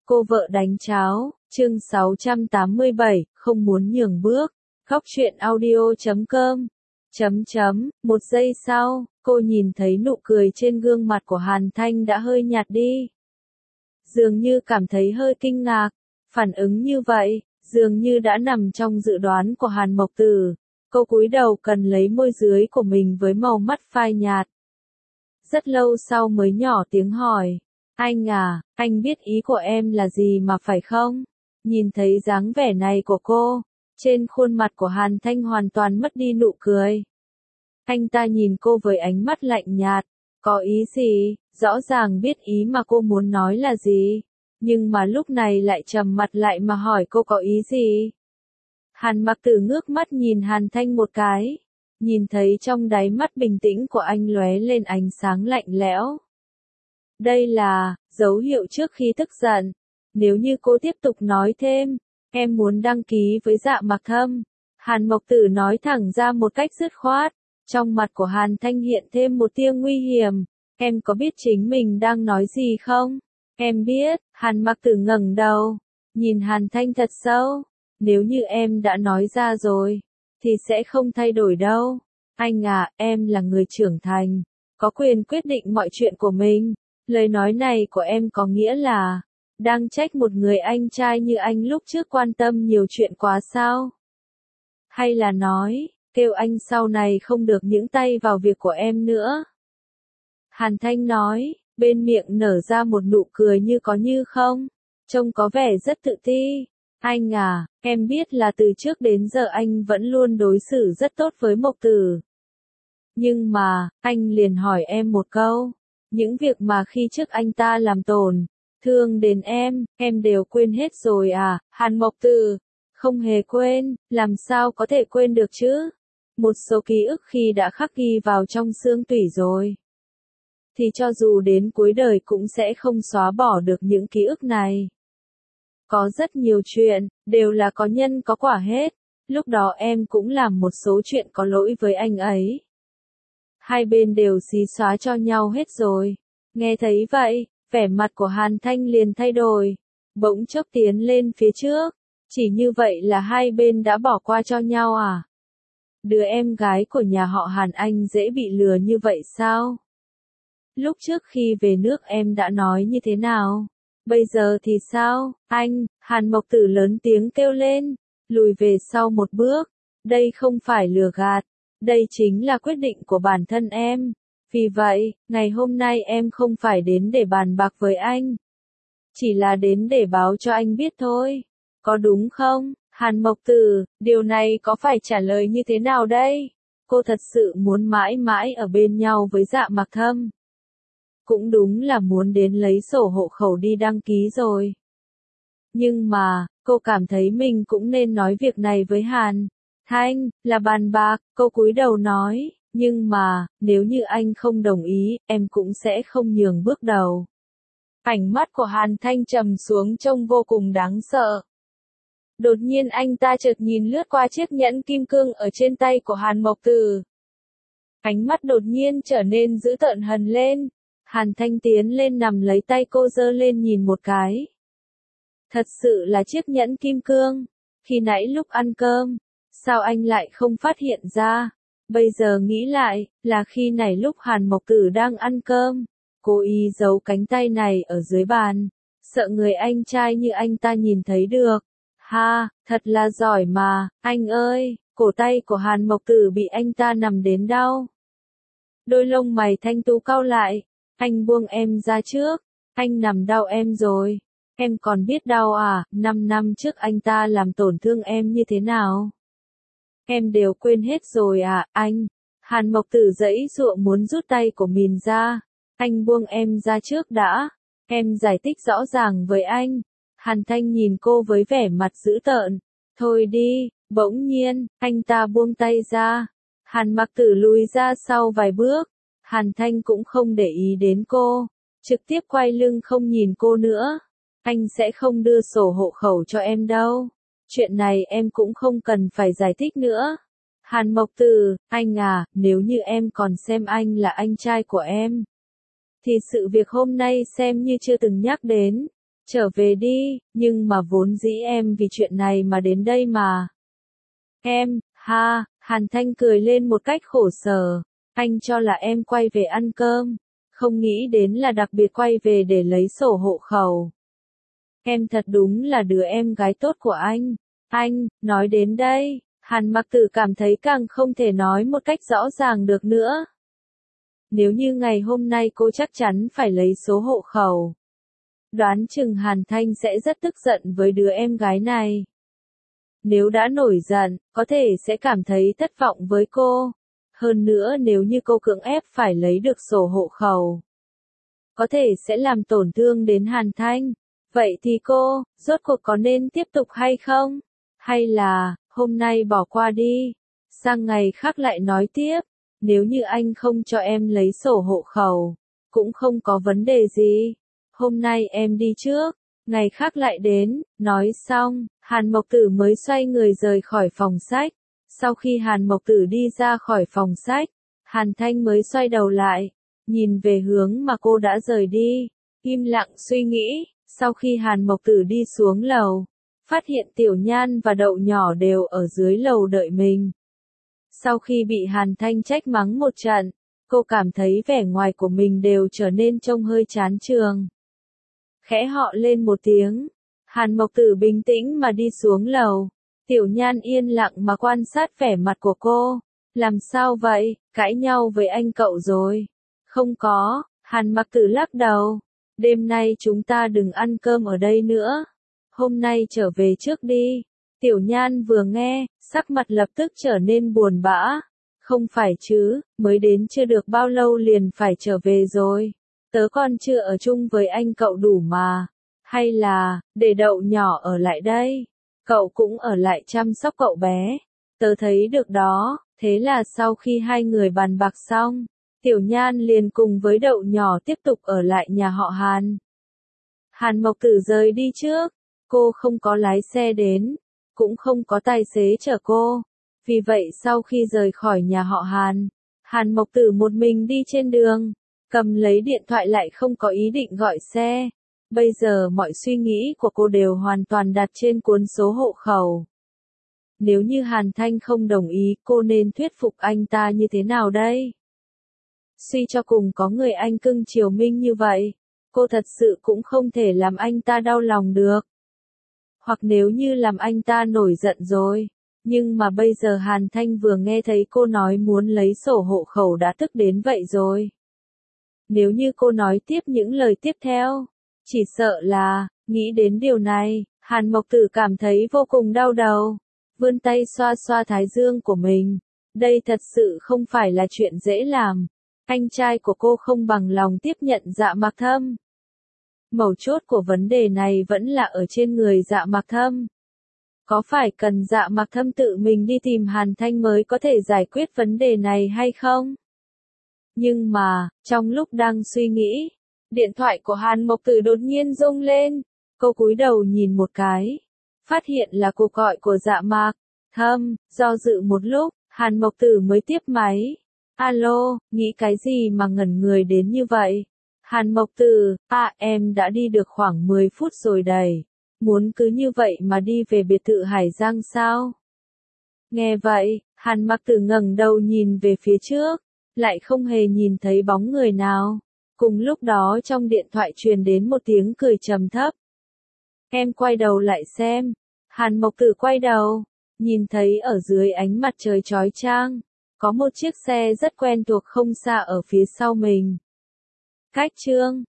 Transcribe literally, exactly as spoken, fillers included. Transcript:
Cô vợ đánh cháo, chương sáu trăm tám mươi bảy, không muốn nhường bước. Góc truyện audio chấm com. Chấm chấm, một giây sau, cô nhìn thấy nụ cười trên gương mặt của Hàn Thanh đã hơi nhạt đi. Dường như cảm thấy hơi kinh ngạc, phản ứng như vậy, dường như đã nằm trong dự đoán của Hàn Mộc Tử. Cô cúi đầu cần lấy môi dưới của mình với màu mắt phai nhạt. Rất lâu sau mới nhỏ tiếng hỏi. Anh à, anh biết ý của em là gì mà phải không? Nhìn thấy dáng vẻ này của cô, trên khuôn mặt của Hàn Thanh hoàn toàn mất đi nụ cười. Anh ta nhìn cô với ánh mắt lạnh nhạt, có ý gì, rõ ràng biết ý mà cô muốn nói là gì, nhưng mà lúc này lại trầm mặt lại mà hỏi cô có ý gì. Hàn Mặc Tử ngước mắt nhìn Hàn Thanh một cái, nhìn thấy trong đáy mắt bình tĩnh của anh lóe lên ánh sáng lạnh lẽo. Đây là dấu hiệu trước khi tức giận. Nếu như cô tiếp tục nói thêm, em muốn đăng ký với Dạ Mặc Thâm. Hàn Mộc Tử nói thẳng ra một cách dứt khoát. Trong mặt của Hàn Thanh hiện thêm một tia nguy hiểm. Em có biết chính mình đang nói gì không? Em biết. Hàn Mặc Tử ngẩng đầu, nhìn Hàn Thanh thật sâu. Nếu như em đã nói ra rồi, thì sẽ không thay đổi đâu. Anh à, em là người trưởng thành, có quyền quyết định mọi chuyện của mình. Lời nói này của em có nghĩa là đang trách một người anh trai như anh lúc trước quan tâm nhiều chuyện quá sao? Hay là nói, kêu anh sau này không được nhúng tay vào việc của em nữa? Hàn Thanh nói, bên miệng nở ra một nụ cười như có như không, trông có vẻ rất tự ti. Anh à, em biết là từ trước đến giờ anh vẫn luôn đối xử rất tốt với Mộc Tử. Nhưng mà, anh liền hỏi em một câu. Những việc mà khi trước anh ta làm tổn thương đến em, em đều quên hết rồi à? Hàn Mộc Tử, không hề quên, làm sao có thể quên được chứ? Một số ký ức khi đã khắc ghi vào trong xương tủy rồi, thì cho dù đến cuối đời cũng sẽ không xóa bỏ được những ký ức này. Có rất nhiều chuyện, đều là có nhân có quả hết, lúc đó em cũng làm một số chuyện có lỗi với anh ấy. Hai bên đều xí xóa cho nhau hết rồi. Nghe thấy vậy, vẻ mặt của Hàn Thanh liền thay đổi, bỗng chốc tiến lên phía trước. Chỉ như vậy là hai bên đã bỏ qua cho nhau à? Đứa em gái của nhà họ Hàn anh dễ bị lừa như vậy sao? Lúc trước khi về nước em đã nói như thế nào? Bây giờ thì sao? Anh, Hàn Mộc Tử lớn tiếng kêu lên, lùi về sau một bước. Đây không phải lừa gạt. Đây chính là quyết định của bản thân em. Vì vậy, ngày hôm nay em không phải đến để bàn bạc với anh. Chỉ là đến để báo cho anh biết thôi. Có đúng không, Hàn Mộc Tử, điều này có phải trả lời như thế nào đây? Cô thật sự muốn mãi mãi ở bên nhau với Dạ Mặc Thâm. Cũng đúng là muốn đến lấy sổ hộ khẩu đi đăng ký rồi. Nhưng mà, cô cảm thấy mình cũng nên nói việc này với Hàn Thanh, là bàn bạc. Cô cúi đầu nói, nhưng mà, nếu như anh không đồng ý, em cũng sẽ không nhường bước đầu. Ánh mắt của Hàn Thanh trầm xuống trông vô cùng đáng sợ. Đột nhiên anh ta chợt nhìn lướt qua chiếc nhẫn kim cương ở trên tay của Hàn Mộc Tử. Ánh mắt đột nhiên trở nên dữ tợn hằn lên. Hàn Thanh tiến lên nằm lấy tay cô giơ lên nhìn một cái. Thật sự là chiếc nhẫn kim cương. Khi nãy lúc ăn cơm, sao anh lại không phát hiện ra? Bây giờ nghĩ lại, là khi nãy lúc Hàn Mộc Tử đang ăn cơm, cố ý giấu cánh tay này ở dưới bàn, sợ người anh trai như anh ta nhìn thấy được. Ha, thật là giỏi mà, anh ơi, cổ tay của Hàn Mộc Tử bị anh ta nằm đến đau. Đôi lông mày thanh tú cau lại, anh buông em ra trước, anh nằm đau em rồi. Em còn biết đau à, năm năm trước anh ta làm tổn thương em như thế nào? Em đều quên hết rồi à, anh. Hàn Mộc Tử giãy giụa muốn rút tay của mình ra. Anh buông em ra trước đã. Em giải thích rõ ràng với anh. Hàn Thanh nhìn cô với vẻ mặt dữ tợn. Thôi đi, bỗng nhiên, anh ta buông tay ra. Hàn Mặc Tử lùi ra sau vài bước. Hàn Thanh cũng không để ý đến cô. Trực tiếp quay lưng không nhìn cô nữa. Anh sẽ không đưa sổ hộ khẩu cho em đâu. Chuyện này em cũng không cần phải giải thích nữa. Hàn Mộc Tử, anh à, nếu như em còn xem anh là anh trai của em, thì sự việc hôm nay xem như chưa từng nhắc đến. trở về đi, nhưng mà vốn dĩ em vì chuyện này mà đến đây mà. Em, ha, Hàn Thanh cười lên một cách khổ sở, anh cho là em quay về ăn cơm, không nghĩ đến là đặc biệt quay về để lấy sổ hộ khẩu. Em thật đúng là đứa em gái tốt của anh. Anh, nói đến đây, Hàn Mặc Tử cảm thấy càng không thể nói một cách rõ ràng được nữa. Nếu như ngày hôm nay cô chắc chắn phải lấy số hộ khẩu. Đoán chừng Hàn Thanh sẽ rất tức giận với đứa em gái này. Nếu đã nổi giận, có thể sẽ cảm thấy thất vọng với cô. Hơn nữa nếu như cô cưỡng ép phải lấy được sổ hộ khẩu, có thể sẽ làm tổn thương đến Hàn Thanh. Vậy thì cô, rốt cuộc có nên tiếp tục hay không? Hay là, hôm nay bỏ qua đi, sang ngày khác lại nói tiếp. Nếu như anh không cho em lấy sổ hộ khẩu, cũng không có vấn đề gì. Hôm nay em đi trước, ngày khác lại đến. Nói xong, Hàn Mộc Tử mới xoay người rời khỏi phòng sách. Sau khi Hàn Mộc Tử đi ra khỏi phòng sách, Hàn Thanh mới xoay đầu lại, nhìn về hướng mà cô đã rời đi, im lặng suy nghĩ. Sau khi Hàn Mộc Tử đi xuống lầu, phát hiện Tiểu Nhan và Đậu Nhỏ đều ở dưới lầu đợi mình. Sau khi bị Hàn Thanh trách mắng một trận, cô cảm thấy vẻ ngoài của mình đều trở nên trông hơi chán chường. Khẽ họ lên một tiếng, Hàn Mộc Tử bình tĩnh mà đi xuống lầu. Tiểu Nhan yên lặng mà quan sát vẻ mặt của cô. Làm sao vậy, cãi nhau với anh cậu rồi? Không có, Hàn Mặc Tử lắc đầu. Đêm nay chúng ta đừng ăn cơm ở đây nữa. Hôm nay trở về trước đi. Tiểu Nhan vừa nghe, sắc mặt lập tức trở nên buồn bã. Không phải chứ, mới đến chưa được bao lâu liền phải trở về rồi. Tớ còn chưa ở chung với anh cậu đủ mà. Hay là, để Đậu Nhỏ ở lại đây. Cậu cũng ở lại chăm sóc cậu bé. Tớ thấy được đó. Thế là sau khi hai người bàn bạc xong, Tiểu Nhan liền cùng với Đậu Nhỏ tiếp tục ở lại nhà họ Hàn. Hàn Mộc Tử rời đi trước. Cô không có lái xe đến, cũng không có tài xế chở cô. Vì vậy sau khi rời khỏi nhà họ Hàn, Hàn Mộc Tử một mình đi trên đường, cầm lấy điện thoại lại không có ý định gọi xe. Bây giờ mọi suy nghĩ của cô đều hoàn toàn đặt trên cuốn số hộ khẩu. Nếu như Hàn Thanh không đồng ý, cô nên thuyết phục anh ta như thế nào đây? Suy cho cùng có người anh cưng chiều Minh như vậy, cô thật sự cũng không thể làm anh ta đau lòng được. Hoặc nếu như làm anh ta nổi giận rồi. Nhưng mà bây giờ Hàn Thanh vừa nghe thấy cô nói muốn lấy sổ hộ khẩu đã tức đến vậy rồi. Nếu như cô nói tiếp những lời tiếp theo, chỉ sợ là, nghĩ đến điều này, Hàn Mộc Tử cảm thấy vô cùng đau đầu. Vươn tay xoa xoa thái dương của mình. Đây thật sự không phải là chuyện dễ làm. Anh trai của cô không bằng lòng tiếp nhận Dạ Mạc Thâm. Mấu chốt của vấn đề này vẫn là ở trên người Dạ Mạc Thâm. Có phải cần Dạ Mạc Thâm tự mình đi tìm Hàn Thanh mới có thể giải quyết vấn đề này hay không? Nhưng mà, trong lúc đang suy nghĩ, điện thoại của Hàn Mộc Tử đột nhiên rung lên. Cô cúi đầu nhìn một cái, phát hiện là cuộc gọi của Dạ Mạc Thâm. Do dự một lúc, Hàn Mộc Tử mới tiếp máy. Alo, nghĩ cái gì mà ngẩn người đến như vậy? Hàn Mộc Tử, à em đã đi được khoảng mười phút rồi đấy. Muốn cứ như vậy mà đi về biệt thự Hải Giang sao? Nghe vậy, Hàn Mặc Tử ngẩng đầu nhìn về phía trước, lại không hề nhìn thấy bóng người nào. Cùng lúc đó trong điện thoại truyền đến một tiếng cười trầm thấp. Em quay đầu lại xem. Hàn Mộc Tử quay đầu, nhìn thấy ở dưới ánh mặt trời chói chang, có một chiếc xe rất quen thuộc không xa ở phía sau mình. Cách chương